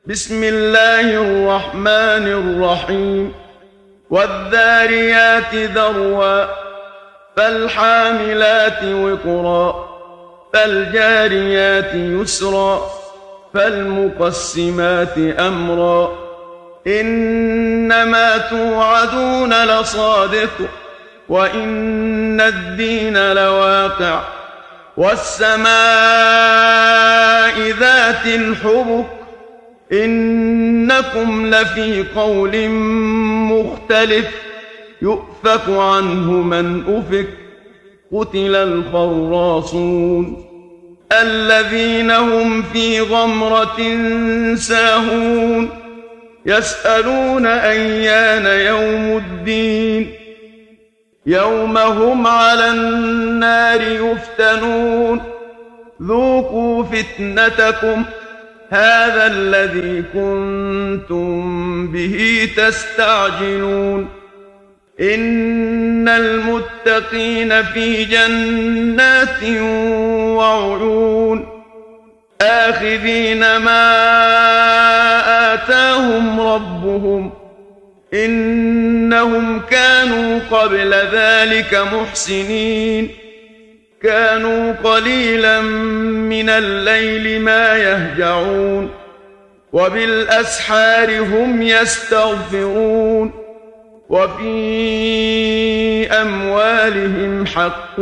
بسم الله الرحمن الرحيم والذاريات ذروا فالحاملات وقرا فالجاريات يسرا فالمقسمات أمرا إنما توعدون لصادق وإن الدين لواقع والسماء ذات الحبك إنكم لفي قول مختلف يؤفك عنه من أفك قتل الخراصون الذين هم في غمرة ساهون يسألون أيان يوم الدين يوم هم على النار يفتنون ذوقوا فتنتكم هذا الذي كنتم به تستعجلون إن المتقين في جنات وعيون آخذين ما آتاهم ربهم إنهم كانوا قبل ذلك محسنين كانوا قليلا من الليل ما يهجعون وبالأسحار هم يستغفرون وفي أموالهم حق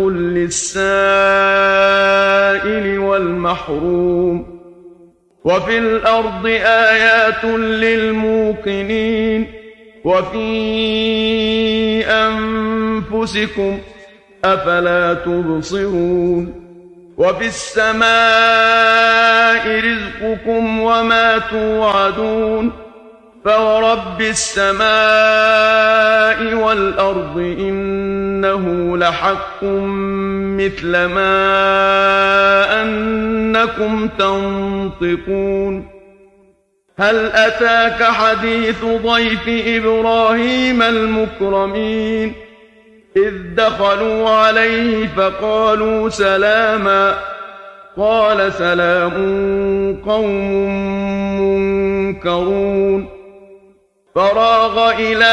للسائل والمحروم وفي الأرض آيات للموقنين وفي أنفسكم أفلا تبصرون وفي السماء رزقكم وما توعدون فورب السماء والأرض إنه لحق مثل ما أنكم تنطقون هل أتاك حديث ضيف إبراهيم المكرمين إذ دخلوا عليه فقالوا سلاما قال سلام قوم منكرون فراغ إلى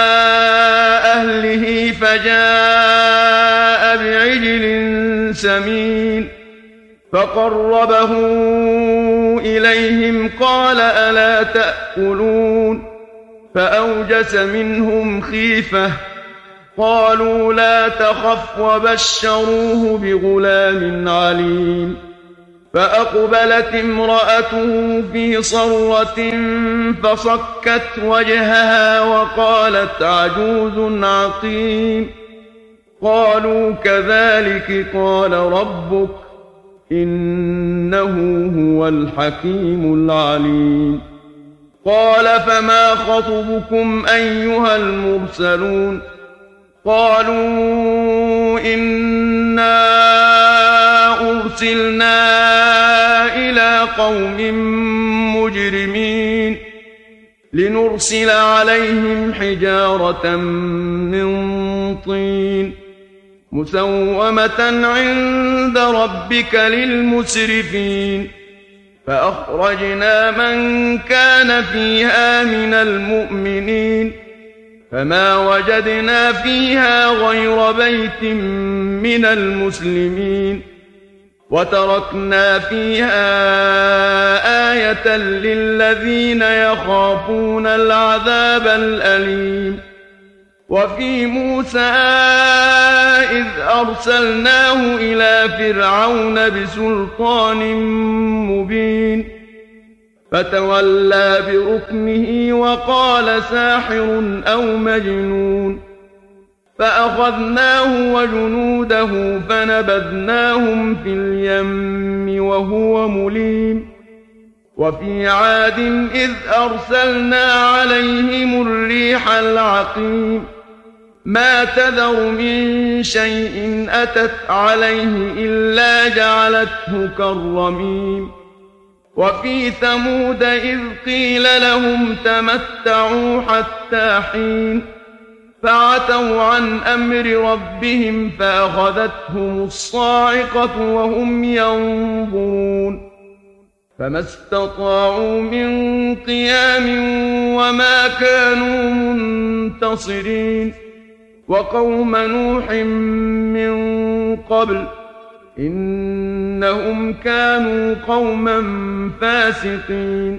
أهله فجاء بعجل سمين فقربه إليهم قال ألا تأكلون فأوجس منهم خيفة قالوا لا تخف وبشروه بغلام عليم فأقبلت امرأته في صرة فصكت وجهها وقالت عجوز عقيم قالوا كذلك قال ربك إنه هو الحكيم العليم قال فما خطبكم أيها المرسلون قالوا إنا أرسلنا إلى قوم مجرمين لنرسل عليهم حجارة من طين مسومة عند ربك للمسرفين فأخرجنا من كان فيها من المؤمنين فما وجدنا فيها غير بيت من المسلمين وتركنا فيها آية للذين يخافون العذاب الأليم وفي موسى إذ أرسلناه إلى فرعون بسلطان مبين فتولى بركنه وقال ساحر أو مجنون فأخذناه وجنوده فنبذناهم في اليم وهو مليم وفي عاد إذ أرسلنا عليهم الريح العقيم ما تذر من شيء أتت عليه إلا جعلته كالرميم وفي ثمود إذ قيل لهم تمتعوا حتى حين فعتوا عن أمر ربهم فأخذتهم الصاعقة وهم ينظرون فما استطاعوا من قيام وما كانوا منتصرين وقوم نوح من قبل إنهم كانوا قوما فاسقين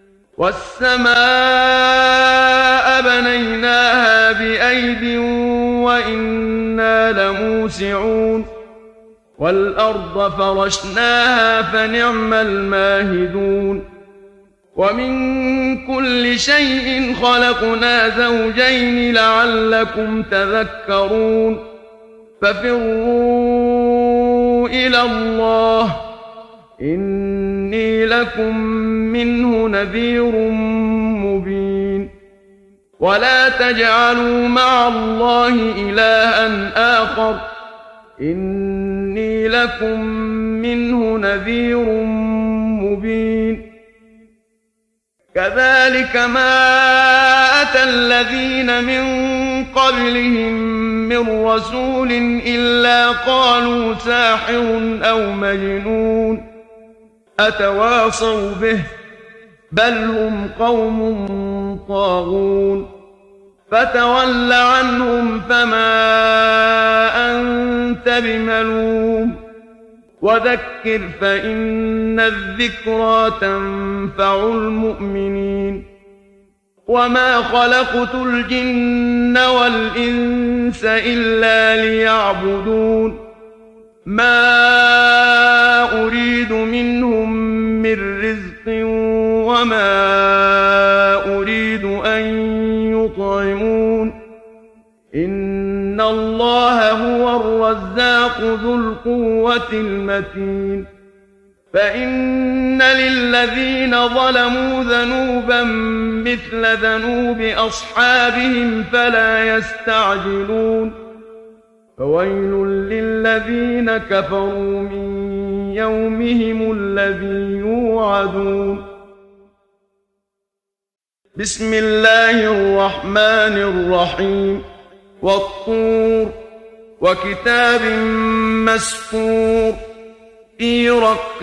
والسماء بنيناها بأيد وإنا لموسعون والأرض فرشناها فنعم الماهدون ومن كل شيء خلقنا زوجين لعلكم تذكرون ففروا إلى الله إني لكم منه نذير مبين ولا تجعلوا مع الله إلها آخر إني لكم منه نذير مبين كذلك ما أتى الذين من قبلهم من رسول إلا قالوا ساحر أو مجنون أتواصوا به بل هم قوم طاغون فتول عنهم فما أنت بملوم وذكر فإن الذكرى تنفع المؤمنين وما خلقت الجن والإنس إلا ليعبدون ما أريد منهم من رزق وما أريد أن يطعمون إن الله هو الرزاق ذو القوة المتين فإن للذين ظلموا ذنوبا مثل ذنوب أصحابهم فلا يستعجلون فويل للذين كفروا من يومهم الذي يوعدون بسم الله الرحمن الرحيم والطور وكتاب مسكور في رق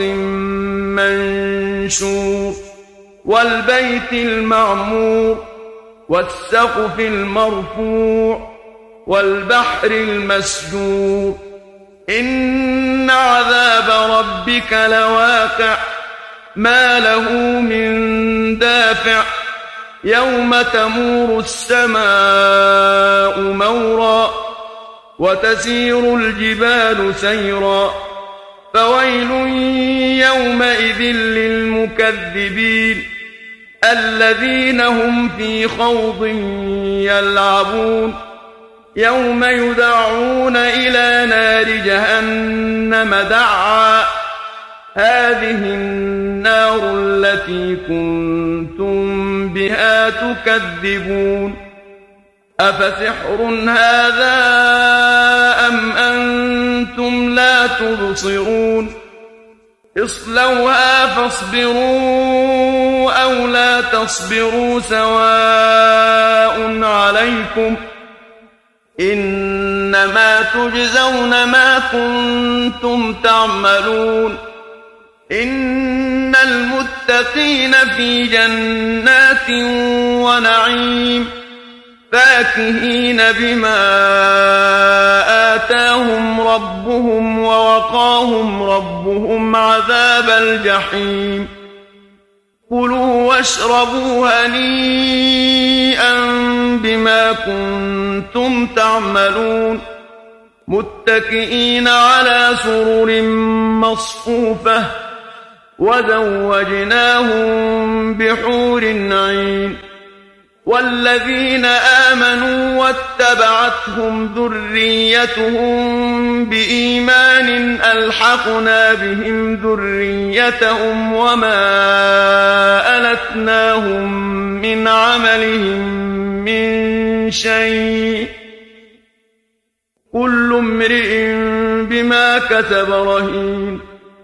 منشور والبيت المعمور والسقف المرفوع والبحر المسجور إن عذاب ربك لواقع ما له من دافع يوم تمور السماء مورا وتسير الجبال سيرا فويل يومئذ للمكذبين الذين هم في خوض يلعبون يوم يدعون إلى نار جهنم دعا هذه النار التي كنتم بها تكذبون أفسحر هذا أم أنتم لا تبصرون اصلوها فاصبروا أو لا تصبروا سواء عليكم إنما تجزون ما كنتم تعملون إن المتقين في جنات ونعيم فاكهين بما آتاهم ربهم ووقاهم ربهم عذاب الجحيم كلوا واشربوا هنيئا بما كنتم تعملون متكئين على سرر مصفوفة وزوجناهم بحور عين والذين آمنوا واتبعتهم ذريتهم بإيمان ألحقنا بهم ذريتهم وما ألتناهم من عملهم من شيء كل امرئ بما كسب رهين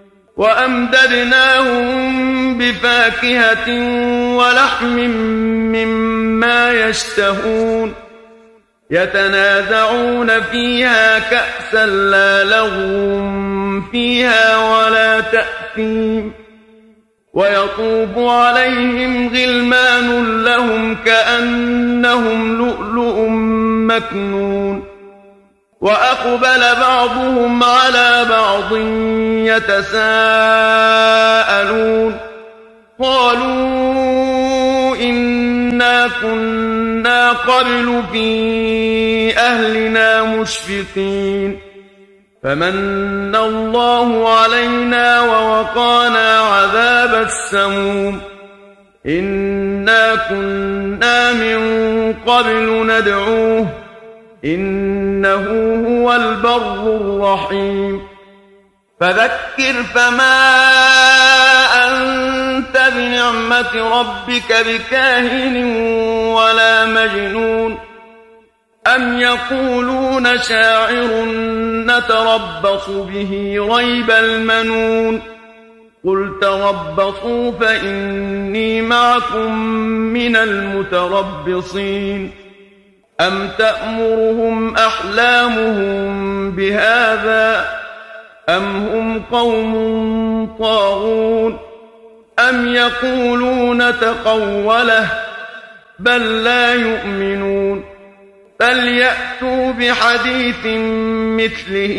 وأمددناهم بفاكهة ولحم مما يشتهون يتنازعون فيها كأسا لا لغو فيها ولا تأثيم ويطوف عليهم غلمان لهم كأنهم لؤلؤ مكنون وأقبل بعضهم على بعض يتساءلون قالوا إنا كنا قبل في أهلنا مشفقين فمن الله علينا ووقانا عذاب السموم إنا كنا من قبل ندعوه إنه هو البر الرحيم فذكر فما أنت بنعمة ربك بكاهن ولا مجنون أم يقولون شاعر نتربص به ريب المنون قل تربصوا فإني معكم من المتربصين أم تأمرهم أحلامهم بهذا أم هم قوم طاغون أم يقولون تقوله بل لا يؤمنون فليأتوا بحديث مثله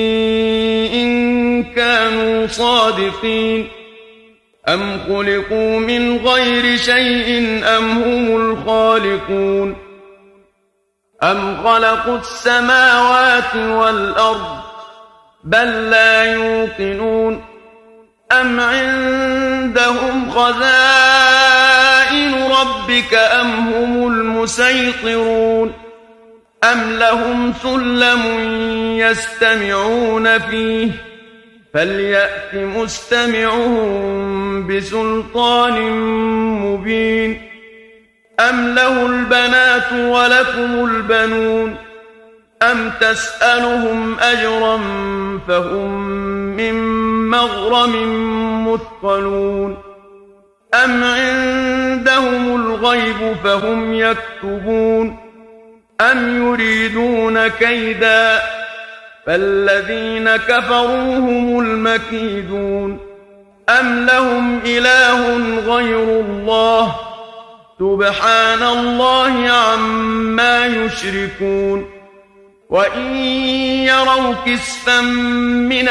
إن كانوا صادقين أم خلقوا من غير شيء أم هم الخالقون أم خلقوا السماوات والأرض بل لا يوقنون أم عندهم خزائن ربك أم هم المسيطرون أم لهم سلم يستمعون فيه فليأت مستمعهم بسلطان مبين أم له البنات ولكم البنون أم تسألهم أجرا فهم من مغرم مثقلون أم عندهم الغيب فهم يكتبون أم يريدون كيدا فالذين كفروا هم المكيدون أم لهم إله غير الله سبحان الله عما يشركون وإن يروا كسفا من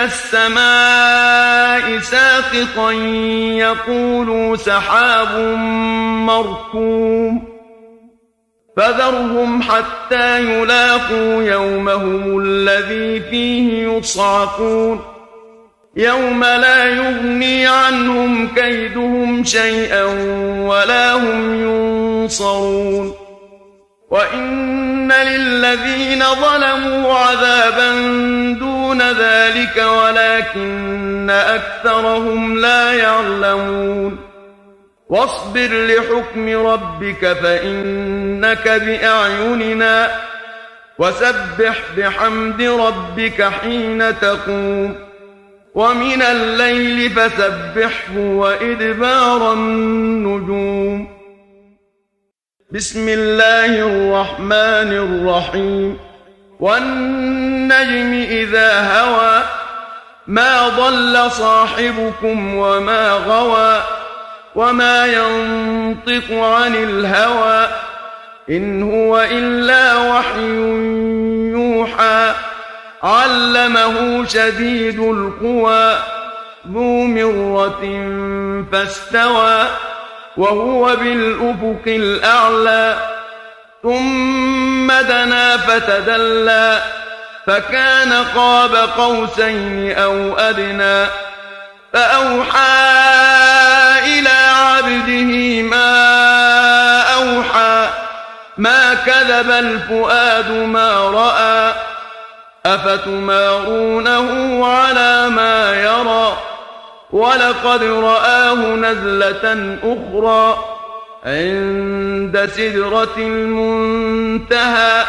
السماء ساقطا يقولوا سحاب مركوم فذرهم حتى يلاقوا يومهم الذي فيه يصعقون يوم لا يغني عنهم كيدهم شيئا ولا هم ينصرون وإن للذين ظلموا عذابا دون ذلك ولكن أكثرهم لا يعلمون واصبر لحكم ربك فإنك بأعيننا وسبح بحمد ربك حين تقوم ومن الليل فسبحه وإدبار النجوم بسم الله الرحمن الرحيم والنجم إذا هوى ما ضل صاحبكم وما غوى وما ينطق عن الهوى إن هو إلا وحي يوحى علمه شديد القوى ذو مرة فاستوى وهو بالأفق الأعلى ثم دنا فتدلى فكان قاب قوسين أو أدنى فأوحى إلى عبده ما أوحى ما كذب الفؤاد ما رأى أفتمارونه على ما يرى ولقد رآه نزلة أخرى عند سدرة المنتهى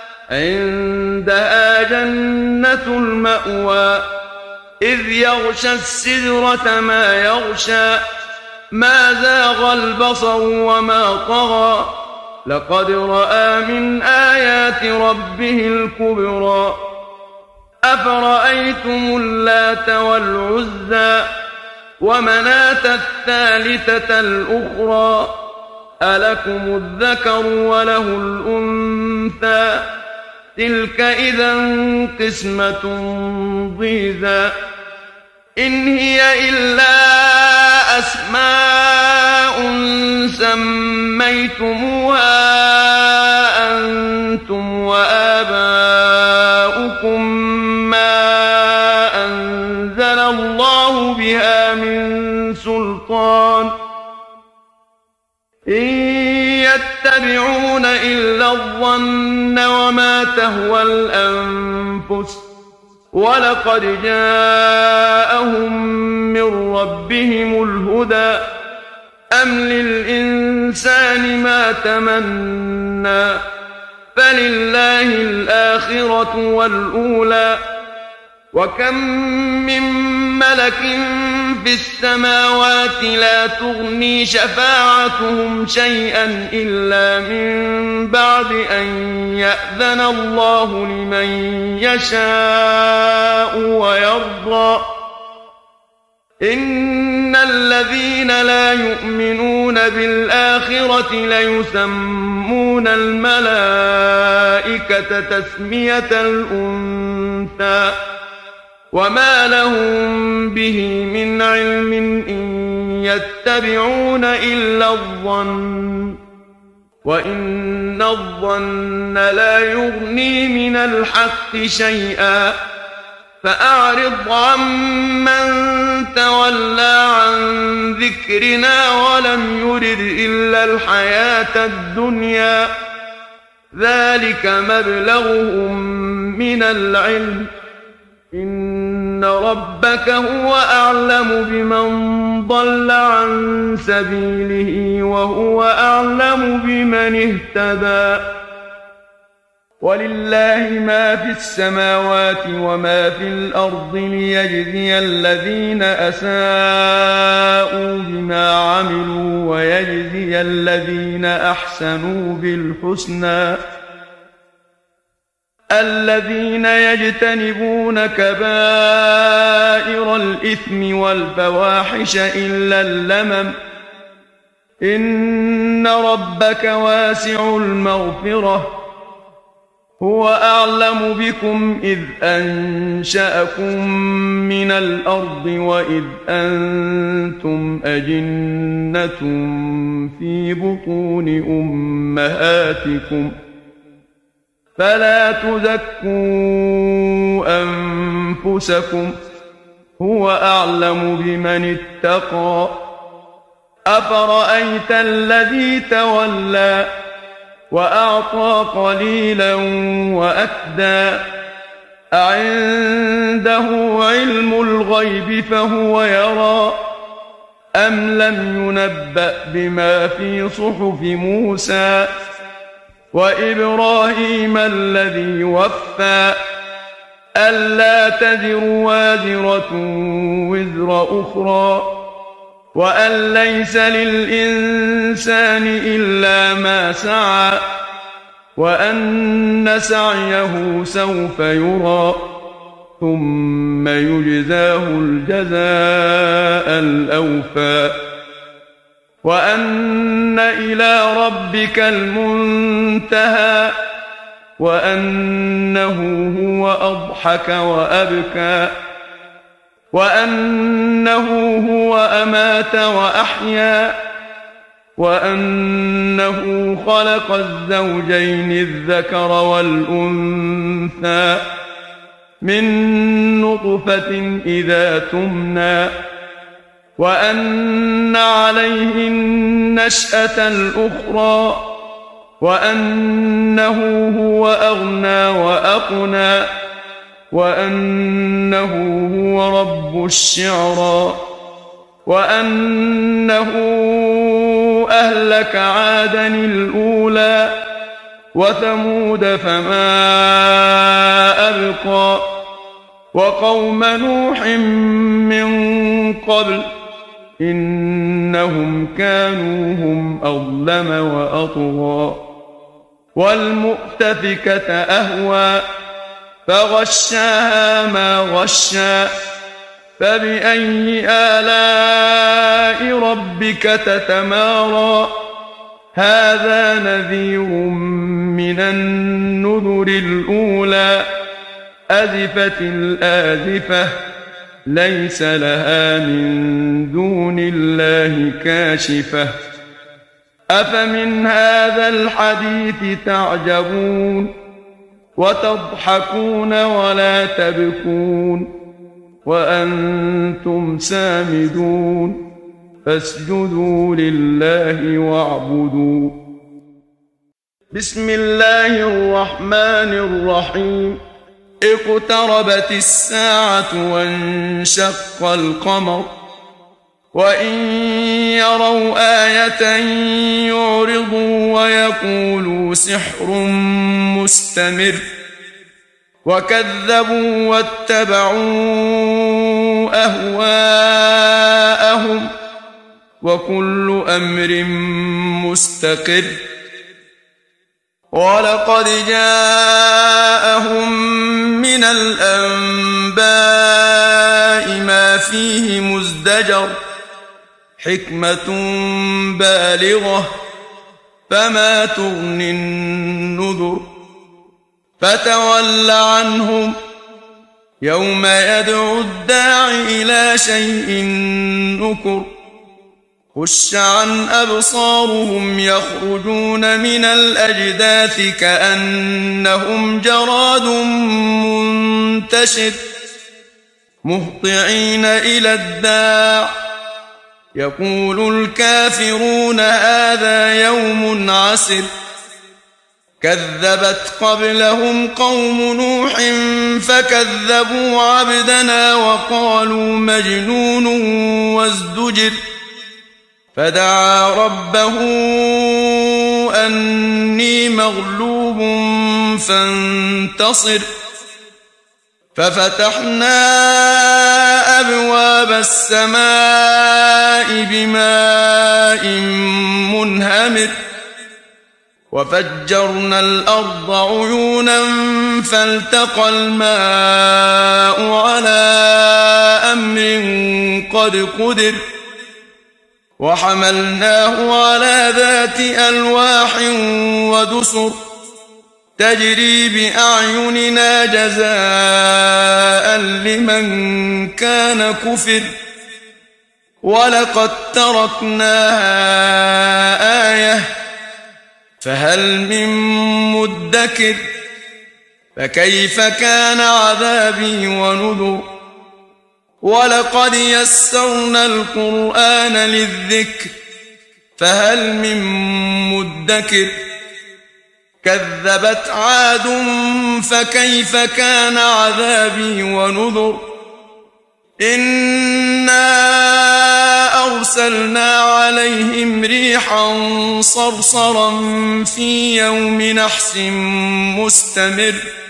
عندها جنة المأوى إذ يغشى السدرة ما يغشى ما زاغ البصر وما طغى لقد رأى من آيات ربه الكبرى أفرأيتم اللات والعزى ومناة الثالثة الأخرى ألكم الذكر وله الأنثى تلك إذا قسمة ضيزى إن هي إلا أسماء سميتموها أنتم وآباؤكم ما أنزل الله بها من سلطان إن يتبعون إلا الظن وما تهوى الأنفس ولقد جاءهم من ربهم الهدى أم للإنسان ما تمنى فلله الآخرة والأولى وكم من ملك في السماوات لا تغني شفاعتهم شيئا إلا من بعد أن يأذن الله لمن يشاء ويرضى إن الذين لا يؤمنون بالآخرة ليسمون الملائكة تسمية الأنثى وما لهم به من علم إن يتبعون إلا الظن وإن الظن لا يغني من الحق شيئا فأعرض عمن تولى عن ذكرنا ولم يرد إلا الحياة الدنيا ذلك مبلغهم من العلم إن ربك هو أعلم بمن ضل عن سبيله وهو أعلم بمن اهتدى ولله ما في السماوات وما في الأرض ليجزي الذين أساءوا بما عملوا ويجزي الذين أحسنوا بالحسنى الذين يجتنبون كبائر الإثم والفواحش إلا اللمم إن ربك واسع المغفرة هو أعلم بكم إذ أنشأكم من الأرض وإذ أنتم أجنة في بطون أمهاتكم فلا تزكوا أنفسكم هو أعلم بمن اتقى أفرأيت الذي تولى وأعطى قليلا وأكدى أعنده علم الغيب فهو يرى أم لم ينبأ بما في صحف موسى وإبراهيم الذي وفى ألا تزر وازرة وزر أخرى وأن ليس للإنسان إلا ما سعى وأن سعيه سوف يرى ثم يجزاه الجزاء الأوفى وأن إلى ربك المنتهى وأنه هو أضحك وأبكى وأنه هو أمات وأحيا وأنه خلق الزوجين الذكر والأنثى من نطفة إذا تمنى وأن عليه النشأة الأخرى وأنه هو أغنى وأقنى وأنه هو رب الشعرى وأنه أهلك عادا الأولى وثمود فما أبقى وقوم نوح من قبل إنهم كانوا هم أظلم وأطغى والمؤتفكة أهوى فغشاها ما غشى فبأي آلاء ربك تتمارى هذا نذير من النذر الأولى أزفت الآزفة ليس لها من دون الله كاشفة أفمن هذا الحديث تعجبون وتضحكون ولا تبكون وأنتم سامدون فاسجدوا لله واعبدوا بسم الله الرحمن الرحيم اقتربت الساعة وانشق القمر وإن يروا آية يعرضوا ويقولوا سحر مستمر وكذبوا واتبعوا أهواءهم وكل أمر مستقر ولقد جاءهم من الأنباء ما فيه مزدجر حكمة بالغة فما تغني النذر فتول عنهم يوم يدعو الداع إلى شيء نكر خش عن أبصارهم يخرجون من الأجداث كأنهم جراد منتشر مهطعين إلى الداع يقول الكافرون هذا يوم عسر كذبت قبلهم قوم نوح فكذبوا عبدنا وقالوا مجنون وازدجر فدعا ربه أني مغلوب فانتصر ففتحنا أبواب السماء بماء منهمر وفجرنا الأرض عيونا فالتقى الماء على أمر قد قدر وحملناه على ذات ألواح ودسر تجري بأعيننا جزاء لمن كان كفر ولقد تركناها آية فهل من مدكر فكيف كان عذابي ونذر ولقد يسرنا القرآن للذكر فهل من مدكر كذبت عاد فكيف كان عذابي ونذر إنا أرسلنا عليهم ريحا صرصرا في يوم نحس مستمر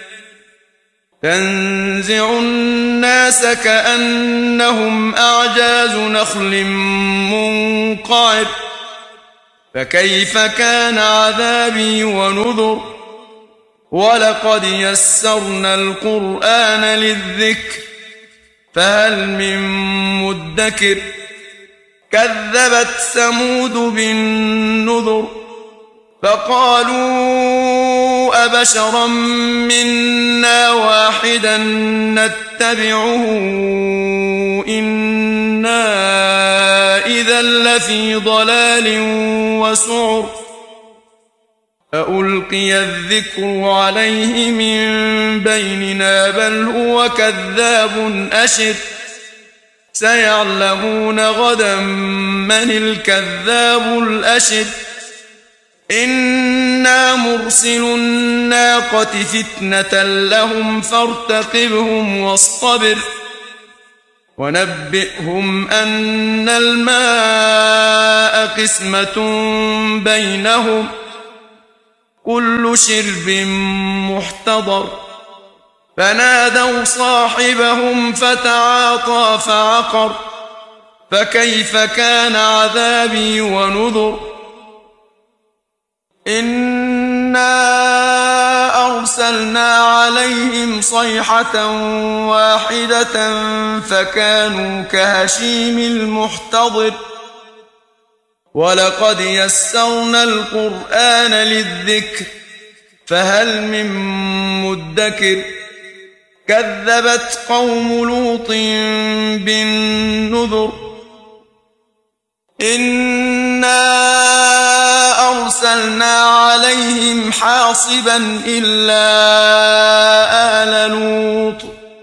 تنزع الناس كأنهم أعجاز نخل منقعر فكيف كان عذابي ونذر ولقد يسرنا القرآن للذكر فهل من مدكر كذبت ثمود بالنذر فقالوا أبشرا منا واحدا نتبعه إنا إذا لفي ضلال وسعر ألقي الذكر عليه من بيننا بل هو كذاب أشر سيعلمون غدا من الكذاب الأشر إنا مرسل الناقة فتنة لهم فارتقبهم واصطبر ونبئهم أن الماء قسمة بينهم كل شرب محتضر فنادوا صاحبهم فتعاطى فعقر فكيف كان عذابي ونذر إنا أرسلنا أرسلنا عليهم صيحة واحدة فكانوا كهشيم المحتضر ولقد يسرنا القرآن للذكر فهل من مدكر كذبت قوم لوط بالنذر إنا أرسلنا عليهم حاصبا إلا آل لوط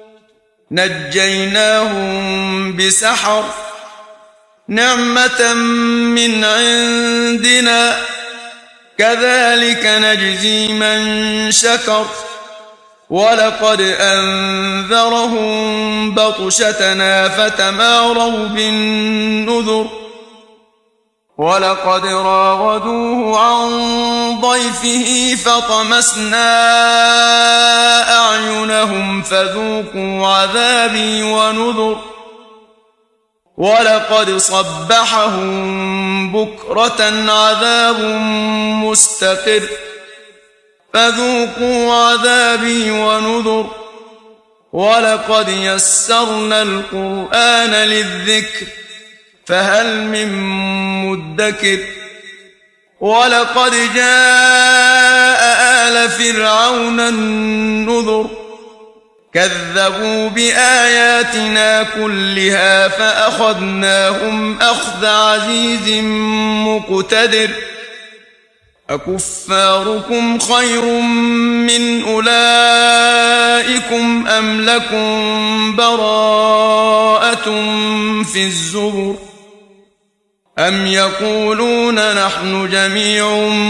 نجيناهم بسحر نعمة من عندنا كذلك نجزي من شكر ولقد أنذرهم بطشتنا فتماروا بالنذر ولقد راودوه عن ضيفه فطمسنا أعينهم فذوقوا عذابي ونذر ولقد صبحهم بكرة عذاب مستقر فذوقوا عذابي ونذر ولقد يسرنا القرآن للذكر فهل من مدكر ولقد جاء آل فرعون النذر كذبوا بآياتنا كلها فأخذناهم أخذ عزيز مقتدر أكفاركم خير من أولئكم أم لكم براءة في الزبر أم يقولون نحن جميع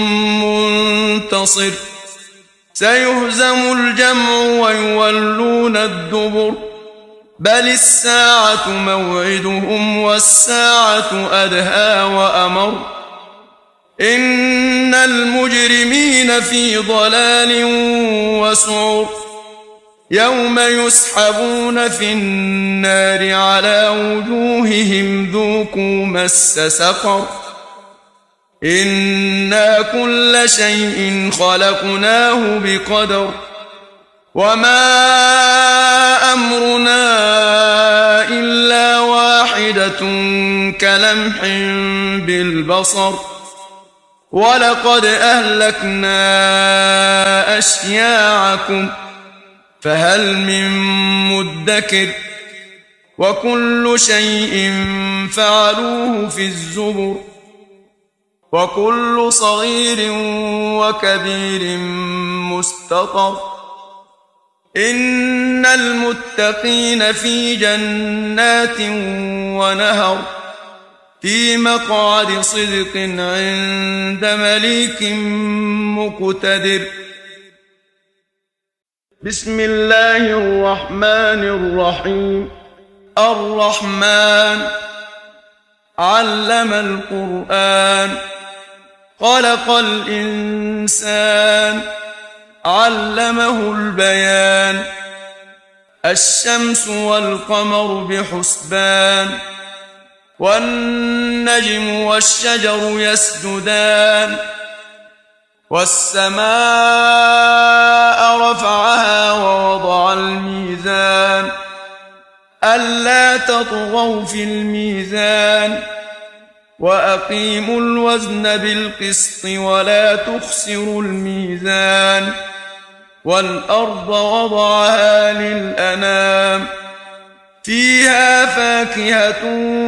منتصر سيهزم الجمع ويولون الدبر بل الساعة موعدهم والساعة أدهى وأمر إن المجرمين في ضلال وسعر يوم يسحبون في النار على وجوههم ذوقوا مس سقر إنا كل شيء خلقناه بقدر وما أمرنا إلا واحدة كلمح بالبصر ولقد أهلكنا أشياعكم فهل من مدكر وكل شيء فعلوه في الزبر وكل صغير وكبير مستطر إن المتقين في جنات ونهر في مقعد صدق عند مليك مقتدر بسم الله الرحمن الرحيم الرحمن علم القرآن خلق الإنسان علمه البيان الشمس والقمر بحسبان والنجم والشجر يسجدان والسماء رفعها ووضع الميزان ألا تطغوا في الميزان وأقيموا الوزن بالقسط ولا تخسروا الميزان والأرض وضعها للأنام فيها فاكهة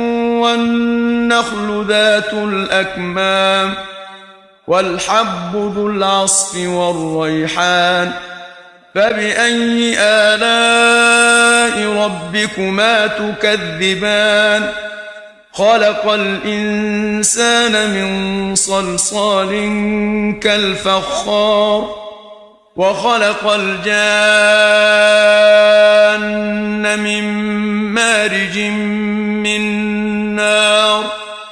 والنخل ذات الأكمام والحب ذو العصف والريحان فبأي آلاء ربكما تكذبان خلق الإنسان من صلصال كالفخار وخلق الجان من مارج من نار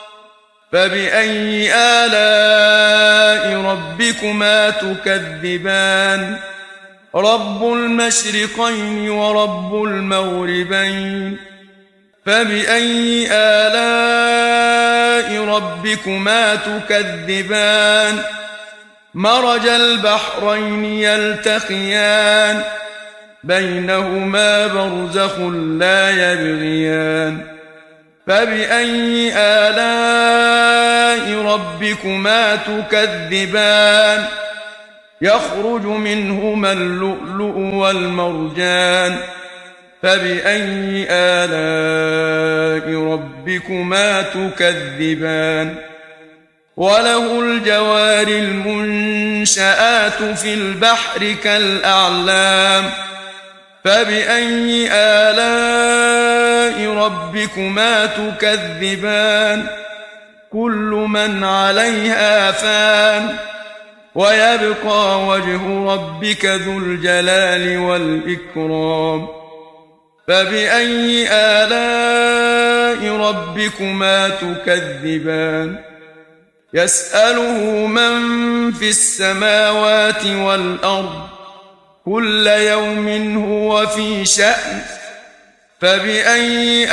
فبأي آلاء ربكما تكذبان رب المشرقين ورب المغربين فبأي آلاء ربكما تكذبان مرج البحرين يلتقيان بينهما برزخ لا يبغيان فبأي آلاء ربكما تكذبان يخرج منهما اللؤلؤ والمرجان فبأي آلاء ربكما تكذبان وله الجوار المنشآت في البحر كالأعلام فبأي آلاء ربكما تكذبان كل من عليها فان ويبقى وجه ربك ذو الجلال والإكرام فبأي آلاء ربكما تكذبان يسأله من في السماوات والأرض كل يوم هو في شأن فبأي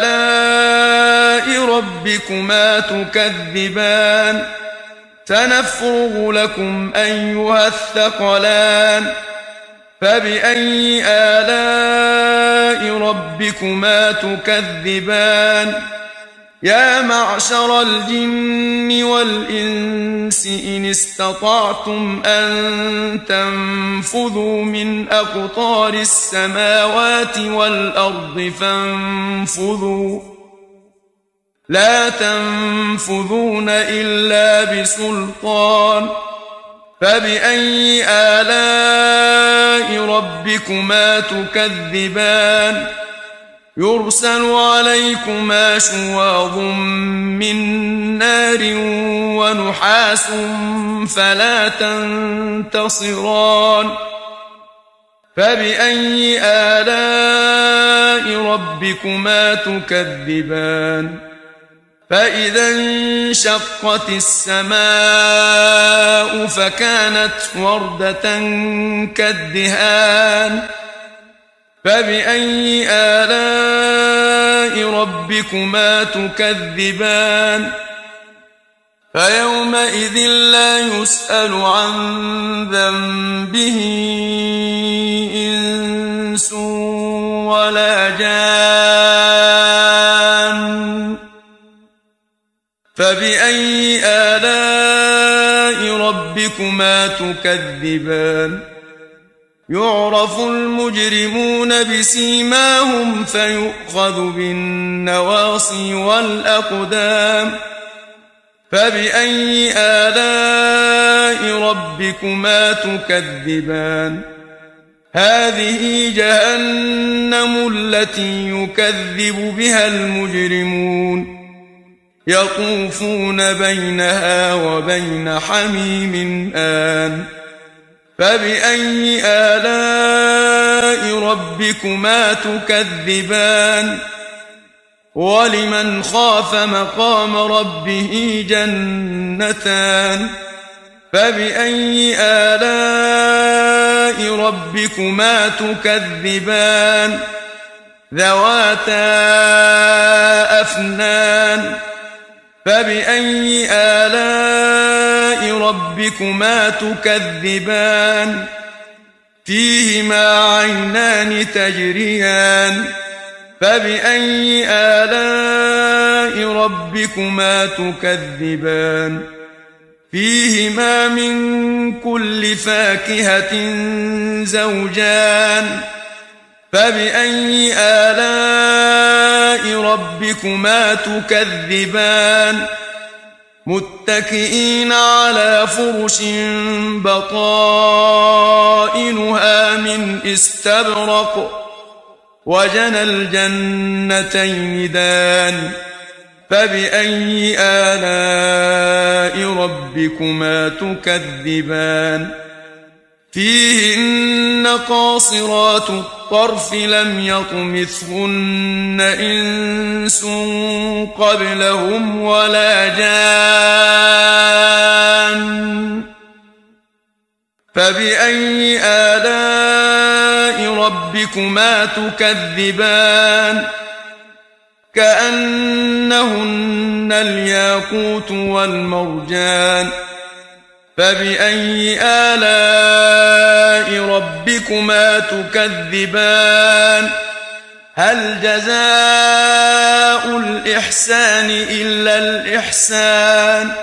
آلاء ربكما تكذبان سنفرغ لكم أيها الثقلان فبأي آلاء ربكما تكذبان يا معشر الجن والإنس إن استطعتم أن تنفذوا من أقطار السماوات والأرض فانفذوا لا تنفذون إلا بسلطان فبأي آلاء ربكما تكذبان يرسل عليكما شواظ من نار ونحاس فلا تنتصران فبأي آلاء ربكما تكذبان فإذا انشقت السماء فكانت وردة كالدهان فبأي آلاء ربكما تكذبان فيومئذ لا يسأل عن ذنبه إنس ولا جان فبأي آلاء ربكما تكذبان يعرف المجرمون بسيماهم فيؤخذ بالنواصي والأقدام فبأي آلاء ربكما تكذبان هذه جهنم التي يكذب بها المجرمون يطوفون بينها وبين حميم آن فبأي آلاء ربكما تكذبان ولمن خاف مقام ربه جنتان فبأي آلاء ربكما تكذبان ذواتا أفنان فبأي آلاء ربكما تكذبان فيهما عينان تجريان فبأي آلاء ربكما تكذبان فيهما من كل فاكهة زوجان فبأي آلاء ربكما تكذبان متكئين على فرش بطائنها من استبرق وجنى الجنتين دان فبأي آلاء ربكما تكذبان فيهن قاصرات الطرف لم يطمثهن إنس قبلهم ولا جان فبأي آلاء ربكما تكذبان كأنهن الياقوت والمرجان فبأي آلاء ربكما تكذبان هل جزاء الإحسان إلا الإحسان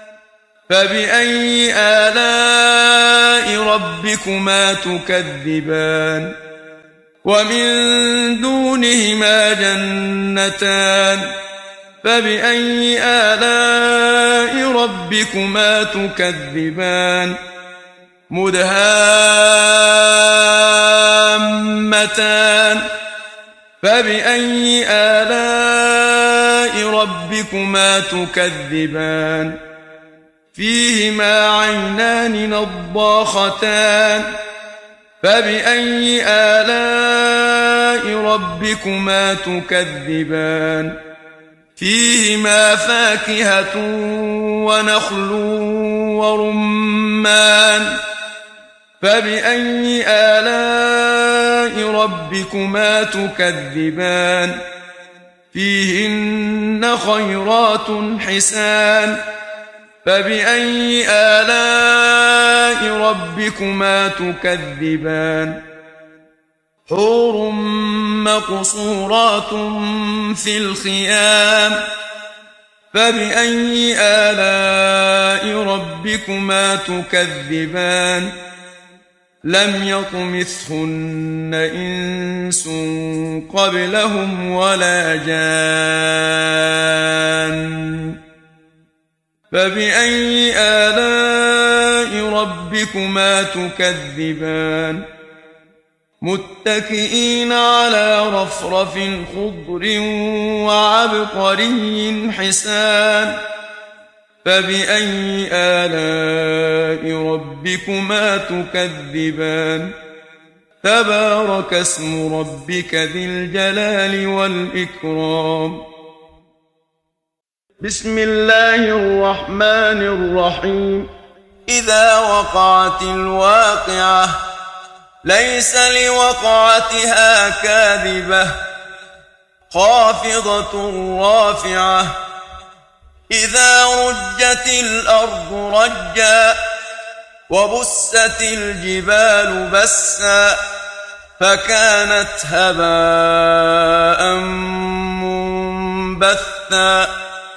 فبأي آلاء ربكما تكذبان ومن دونهما جنتان فبأي آلاء ربكما تكذبان مدهامتان فبأي آلاء ربكما تكذبان فيهما عينان نضاختان فبأي آلاء ربكما تكذبان فيهما فاكهة ونخل ورمان فبأي آلاء ربكما تكذبان فيهن خيرات حسان فبأي آلاء ربكما تكذبان حور مقصورات في الخيام فبأي آلاء ربكما تكذبان لم يطمثهن إنس قبلهم ولا جان فبأي آلاء ربكما تكذبان متكئين على رفرف خضر وعبقري حسان فبأي آلاء ربكما تكذبان تبارك اسم ربك ذي الجلال والإكرام بسم الله الرحمن الرحيم إذا وقعت الواقعة ليس لوقعتها كاذبة خافضة رافعة إذا رجت الأرض رجا وبست الجبال بسا فكانت هباء منبثا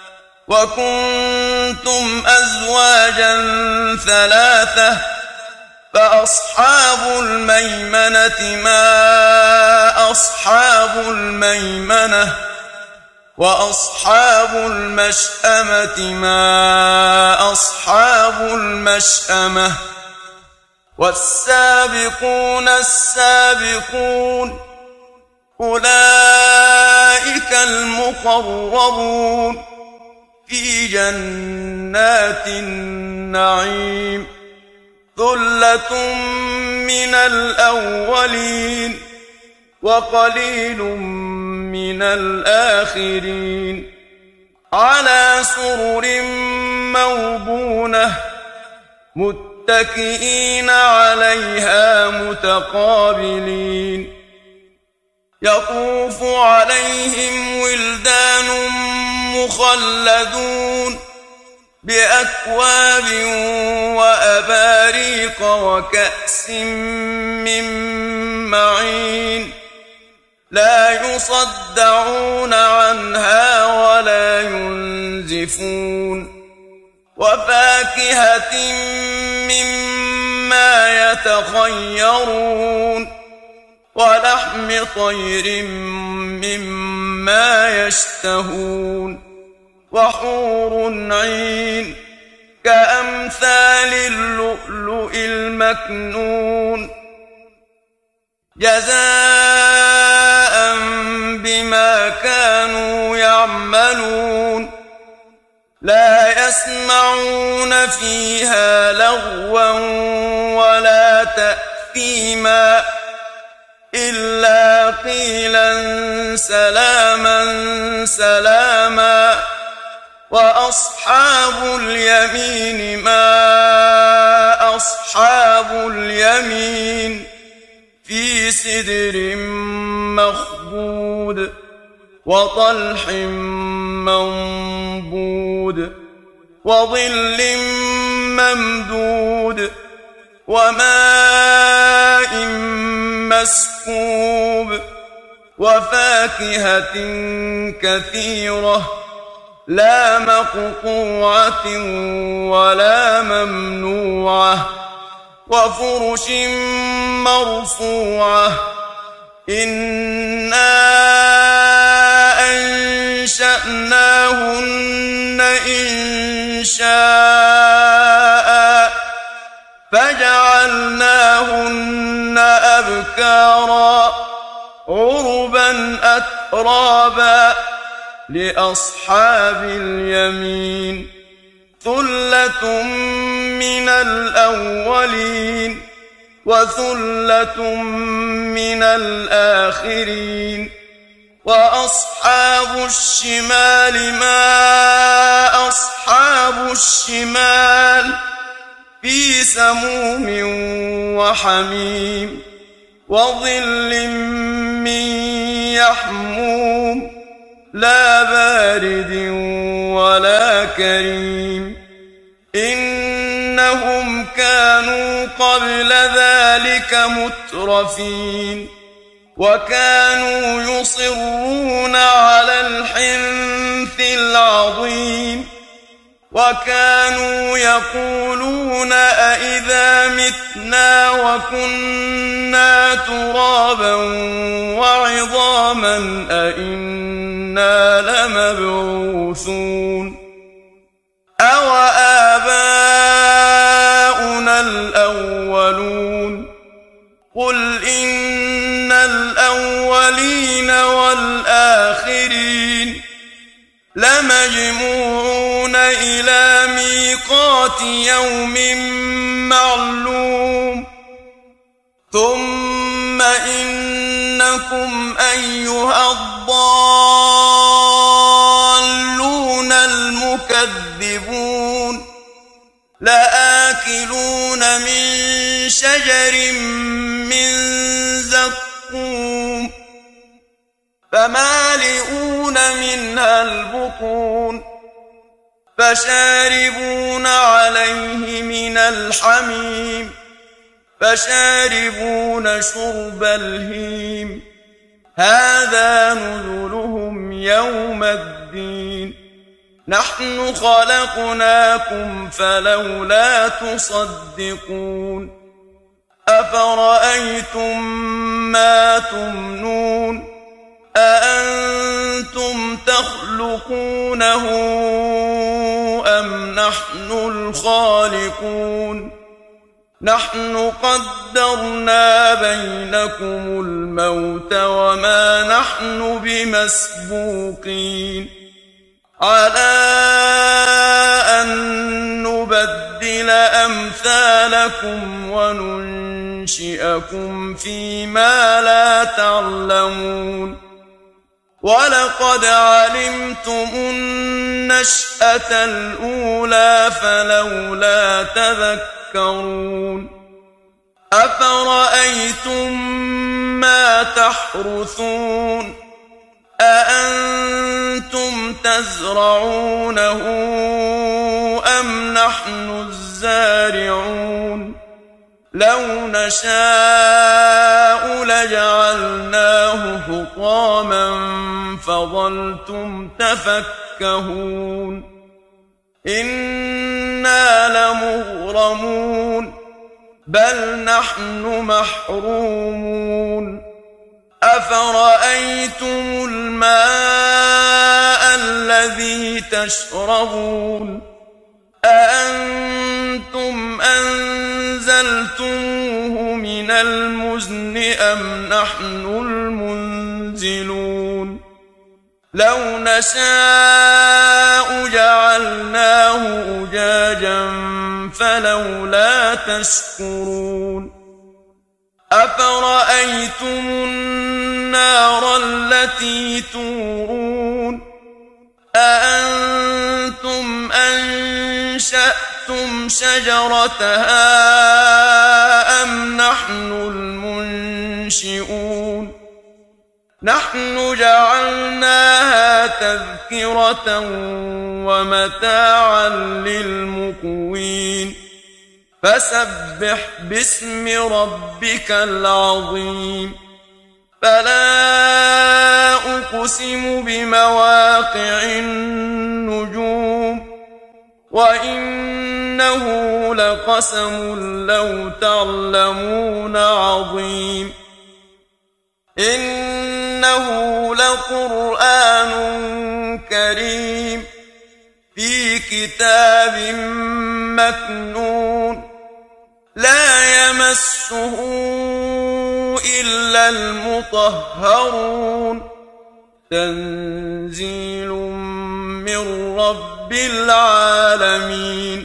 وكنتم أزواجا ثلاثة فأصحاب الميمنة ما أصحاب الميمنة وأصحاب المشأمة ما أصحاب المشأمة والسابقون السابقون أولئك المقربون في جنات النعيم ثلة من الأولين وقليل من الآخرين على سرر موضونة متكئين عليها متقابلين يطوف عليهم ولدان مخلدون بأكواب وأباريق وكأس من معين لا يصدعون عنها ولا ينزفون وفاكهة مما يتخيرون ولحم طير مما يشتهون وحور عين كأمثال اللؤلؤ المكنون جزاء بما كانوا يعملون لا يسمعون فيها لغوا ولا تأثيما إلا قيلا سلاما سلاما وأصحاب اليمين ما أصحاب اليمين في سدر مخضود وطلح منضود وظل ممدود وماء مسكوب وفاكهة كثيرة لا مقطوعة ولا ممنوعة وفرش مرفوعة إنا أنشأناهن إنشاء فجعلناهن أبكارا عربا أترابا لأصحاب اليمين ثلة من الأولين وثلة من الآخرين وأصحاب الشمال ما أصحاب الشمال في سموم وحميم وظل من يحموم لا بارد ولا كريم إنهم كانوا قبل ذلك مترفين وكانوا يصرون على الحنث العظيم وكانوا يقولون أئذا متنا وكنا ترابا وعظاما أئنا لمبعوثون أو آباؤنا الأولون قل إن الأولين والآخرين لمجموعون إلى ميقات يوم معلوم ثم إنكم أيها الضالون المكذبون لآكلون من شجر من زقوم فمالئون منها البطون فشاربون عليه من الحميم فشاربون شرب الهيم هذا نزلهم يوم الدين نحن خلقناكم فلولا تصدقون أفرأيتم ما تمنون أأنتم تخلقونه أم نحن الخالقون نحن قدرنا بينكم الموت وما نحن بمسبوقين على أن نبدل أمثالكم وننشئكم فيما لا تعلمون ولقد علمتم النشأة الأولى فلولا تذكرون أفرأيتم ما تحرثون أأنتم تزرعونه أم نحن الزارعون لو نشاء لجعلناه حطاما فظلتم تفكهون إنا لمغرمون بل نحن محرومون أفرأيتم الماء الذي تشربون أأنتم أنزلتموه من المزن أم نحن المنزلون لو نشاء جعلناه أجاجا فلولا تشكرون أفرأيتم النار التي تورون أأنتم أنشأتم شجرتها أم نحن المنشئون نحن جعلناها تذكرة ومتاعا للمقوين فسبح باسم ربك العظيم فلا أقسم بمواقع النجوم وإنه لقسم لو تعلمون عظيم إنه لقرآن كريم في كتاب مكنون لا يمسه إلا المطهرون تنزيل من رب العالمين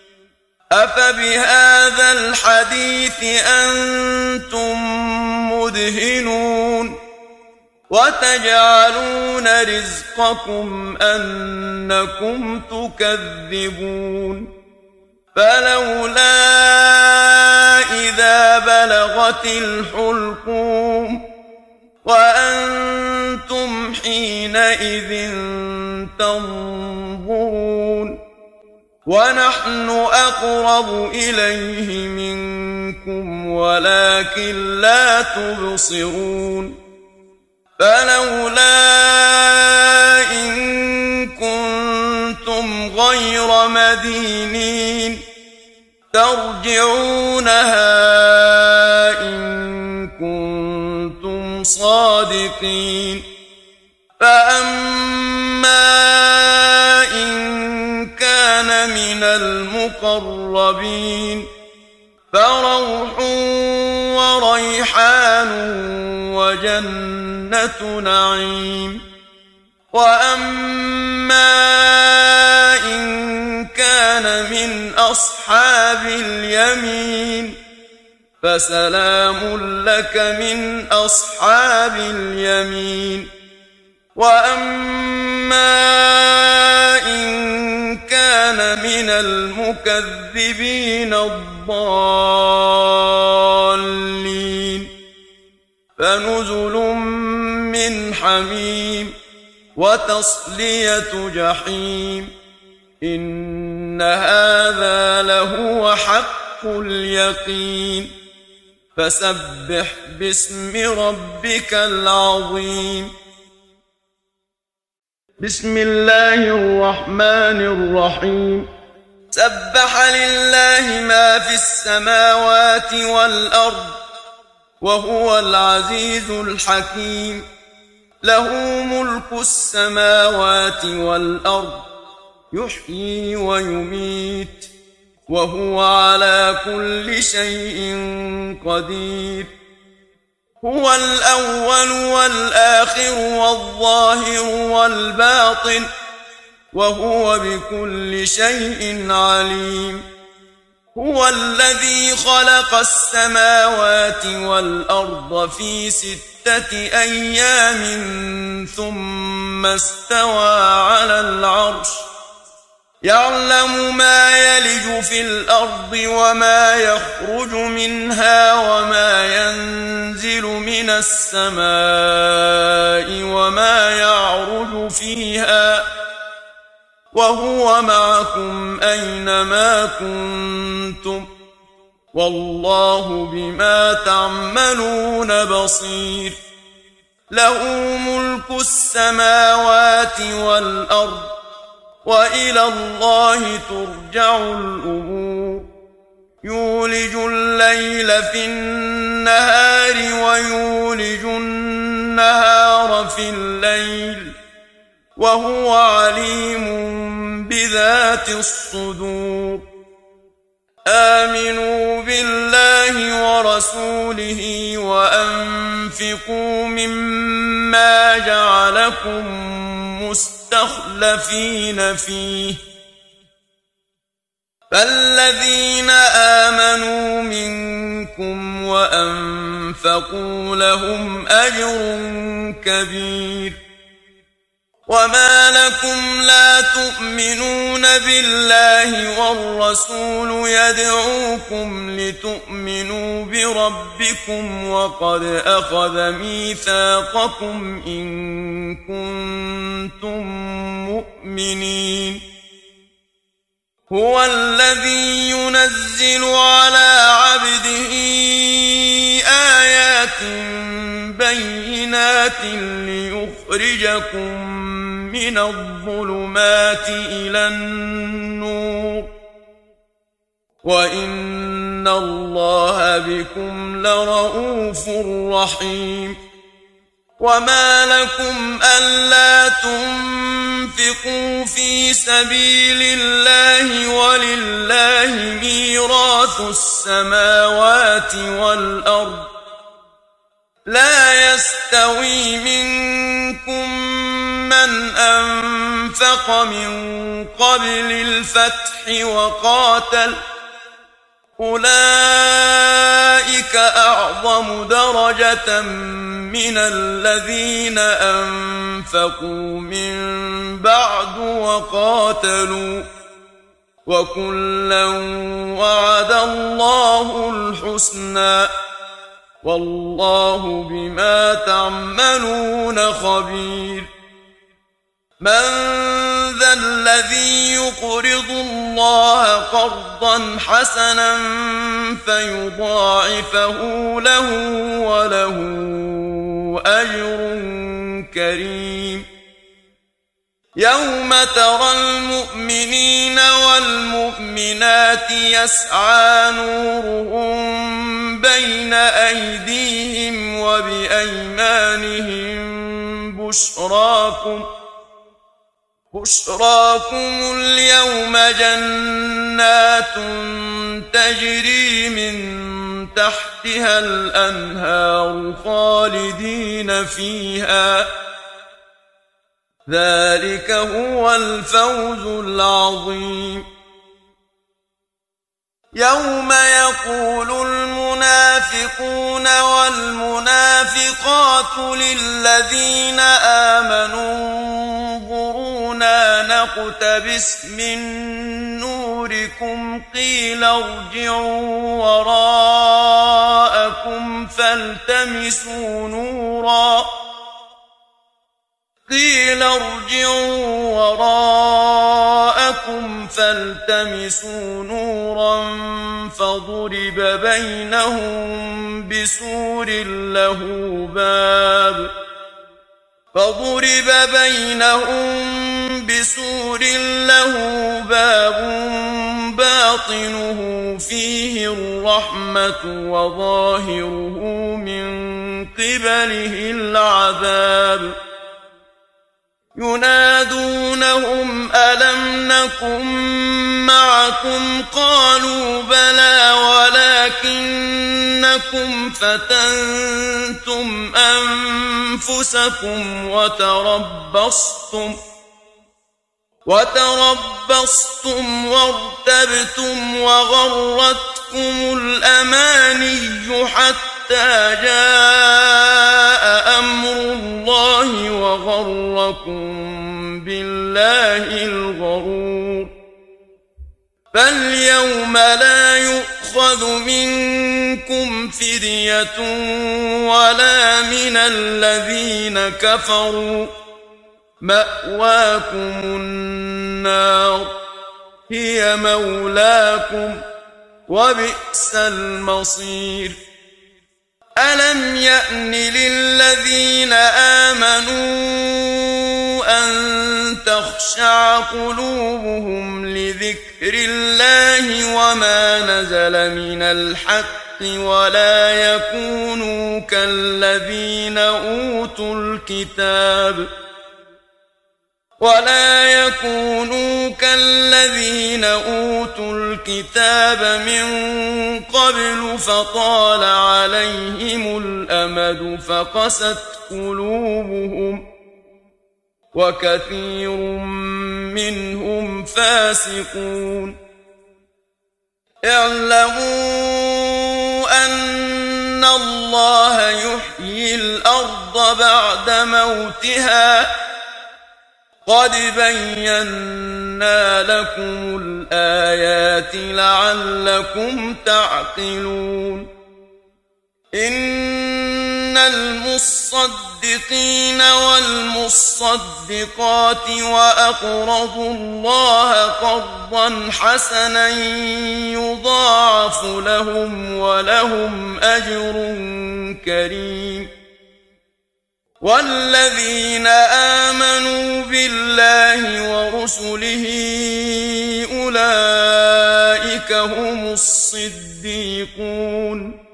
أفبهذا الحديث أنتم مدهنون وتجعلون رزقكم أنكم تكذبون فلولا إذا بلغت الحلقوم وأنتم حينئذ تنظرون ونحن أقرب إليه منكم ولكن لا تبصرون فلولا إن كنتم غير مدينين ترجعونها إن كنتم صادقين فأما إن كان من المقربين فروح وريحان وجنة نعيم وأما إن كان من أصحاب اليمين فسلام لك من أصحاب اليمين وأما إن كان من المكذبين الضالين فنزل من حميم وتصلية جحيم إن هذا لهو حق اليقين فسبح باسم ربك العظيم بسم الله الرحمن الرحيم سبح لله ما في السماوات والأرض وهو العزيز الحكيم له ملك السماوات والأرض يحيي ويميت وهو على كل شيء قدير هو الأول والآخر والظاهر والباطن وهو بكل شيء عليم هو الذي خلق السماوات والأرض في 6 أيام ثم استوى على العرش يعلم ما يلج في الأرض وما يخرج منها وما ينزل من السماء وما يعرج فيها وهو معكم أينما كنتم والله بما تعملون بصير له ملك السماوات والأرض وإلى الله ترجع الأمور يولج الليل في النهار ويولج النهار في الليل وهو عليم بذات الصدور آمنوا بالله ورسوله وأنفقوا مما جعلكم مستخلفين فيه فالذين آمنوا منكم وأنفقوا لهم أجر كبير وما لكم لا تؤمنون بالله والرسول يدعوكم لتؤمنوا بربكم وقد أخذ ميثاقكم إن كنتم مؤمنين هو الذي ينزل على عبده آيات بينات ليخرجكم من الظلمات إلى النور وإن الله بكم لرءوف رحيم وما لكم ألا تنفقوا في سبيل الله ولله ميراث السماوات والأرض لا يستوي منكم من أنفق من قبل الفتح وقاتل أولئك أعظم درجة من الذين أنفقوا من بعد وقاتلوا وكلا وعد الله الحسنى والله بما تعملون خبير من ذا الذي يقرض الله قرضا حسنا فيضاعفه له وله أجر كريم يوم ترى المؤمنين والمؤمنات يسعى نورهم بين أيديهم وبأيمانهم بشراكم اليوم جنات تجري من تحتها الأنهار خالدين فيها ذلك هو الفوز العظيم يوم يقول المنافقون والمنافقات للذين آمنوا انظرونا نقتبس من نوركم قيل ارجعوا وراءكم فالتمسوا نورا فضرب بينهم بسور له باب باطنه فيه الرحمة وظاهره من قبله العذاب ينادونهم ألم نكن معكم قالوا بلى ولكنكم فتنتم أنفسكم وتربصتم وارتبتم وغرتكم الأماني حتى جاء أمر الله وغركم بالله الغرور فاليوم لا يؤخذ منكم فدية ولا من الذين كفروا مأواكم النار هي مولاكم وبئس المصير ألم يأن للذين آمنوا أن تخشع قلوبهم لذكر الله وما نزل من الحق ولا يكونوا كالذين أوتوا الكتاب من قبل فطال عليهم الأمد فقست قلوبهم وكثير منهم فاسقون اعلموا أن الله يحيي الأرض بعد موتها قد بينا لكم الآيات لعلكم تعقلون إن المصدقين والمصدقات وأقرضوا الله قرضا حسنا يضاعف لهم ولهم أجر كريم والذين آمنوا بالله ورسله أولئك هم الصديقون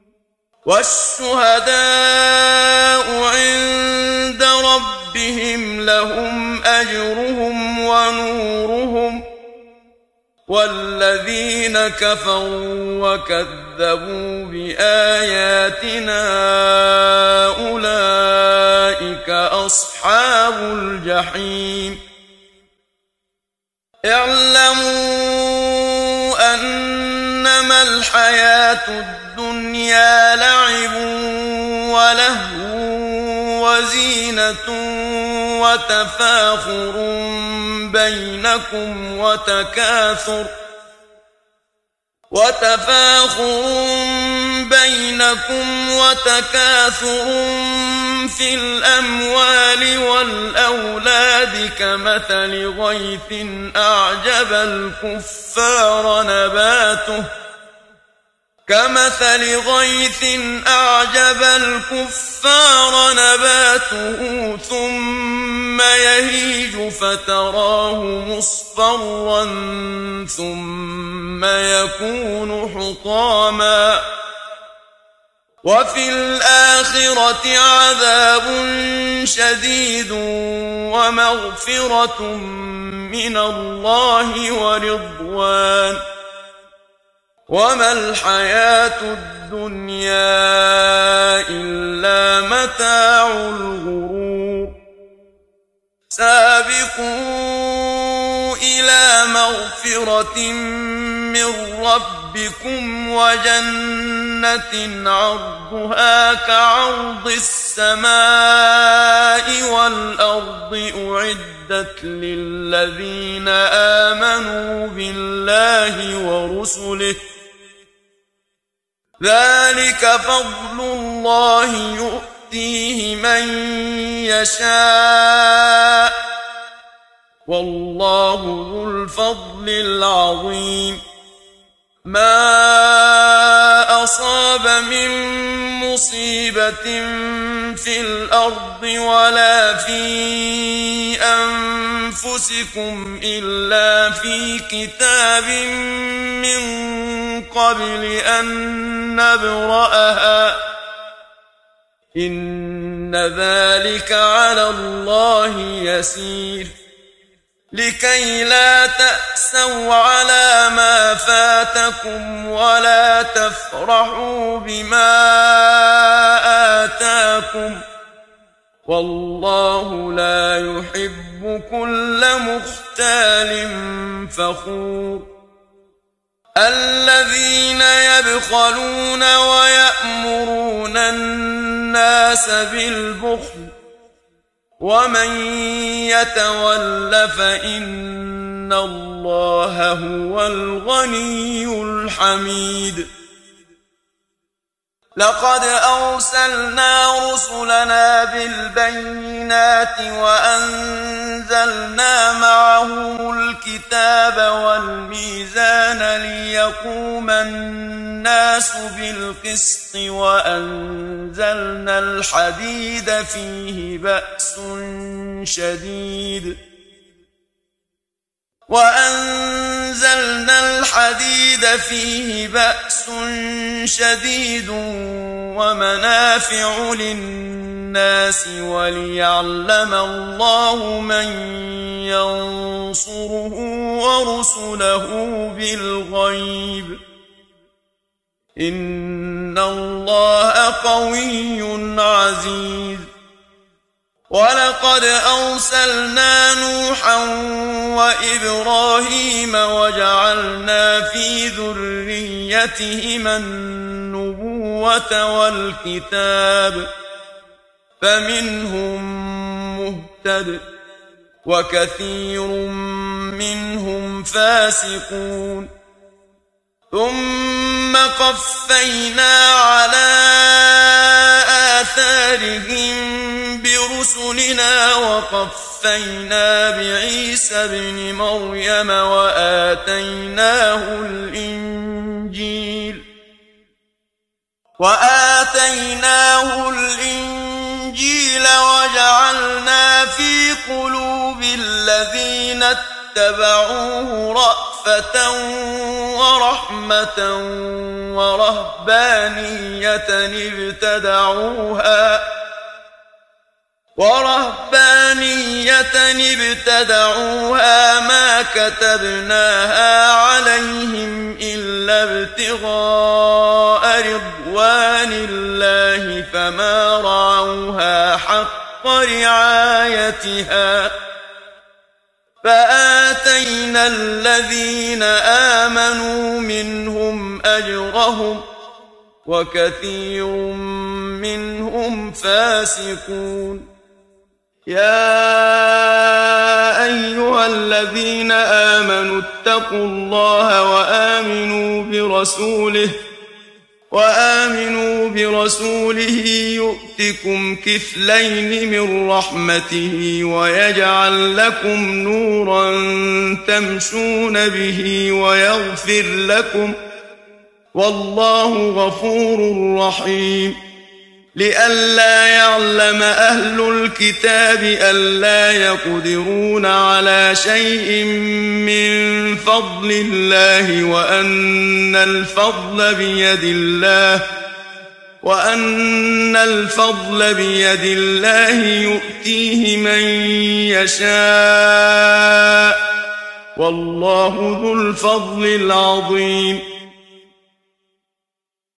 والشهداء عند ربهم لهم أجرهم ونورهم والذين كفروا وكذبوا بآياتنا أولئك أصحاب الجحيم اعلموا أنما الحياة الدنيا لعب ولهو وزينة وتفاخر بينكم وتكاثر في الأموال والأولاد كمثل غيث أعجب الكفار نباته ثم يهيج فتراه مصفرا ثم يكون حطاما وفي الآخرة عذاب شديد ومغفرة من الله ورضوان وما الحياة الدنيا إلا متاع الغرور سابقوا إلى مغفرة من ربكم وجنة عرضها كعرض السماء والأرض أعدت للذين آمنوا بالله ورسله ذلك فضل الله يؤتيه من يشاء والله ذو الفضل العظيم ما أصاب من مصيبة في الأرض ولا في أنفسكم إلا في كتاب من قبل أن نبرأها إن ذلك على الله يسير لكي لا تأسوا على ما فاتكم ولا تفرحوا بما آتاكم والله لا يحب كل مختال فخور الذين يبخلون ويأمرون الناس بالبخل ومن يتول فإن الله هو الغني الحميد لقد أرسلنا رسلنا بالبينات وأنزلنا معهم الكتاب والميزان ليقوم الناس بالقسط وأنزلنا الحديد فيه بأس شديد ومنافع للناس وليعلم الله من ينصره ورسله بالغيب إن الله قوي عزيز ولقد أرسلنا نوحا وإبراهيم وجعلنا في ذريتهما النبوة والكتاب فمنهم مهتد وكثير منهم فاسقون ثم قفينا على آثارهم برسلنا وقفينا بعيسى ابن مريم وآتيناه الإنجيل وجعلنا في قلوب الذين اتبعوه رأفة ورحمة ورهبانية ابتدعوها ما كتبناها عليهم إلا ابتغاء رضوان الله فما رعوها حق رعايتها فآتينا الذين آمنوا منهم أجرهم وكثير منهم فاسقون يا أيها الذين آمنوا اتقوا الله وآمنوا برسوله يؤتكم كفلين من رحمته ويجعل لكم نورا تمشون به ويغفر لكم والله غفور رحيم لئلا يعلم أهل الكتاب ألا يقدرون على شيء من فضل الله وأن الفضل بيد الله يؤتيه من يشاء والله ذو الفضل العظيم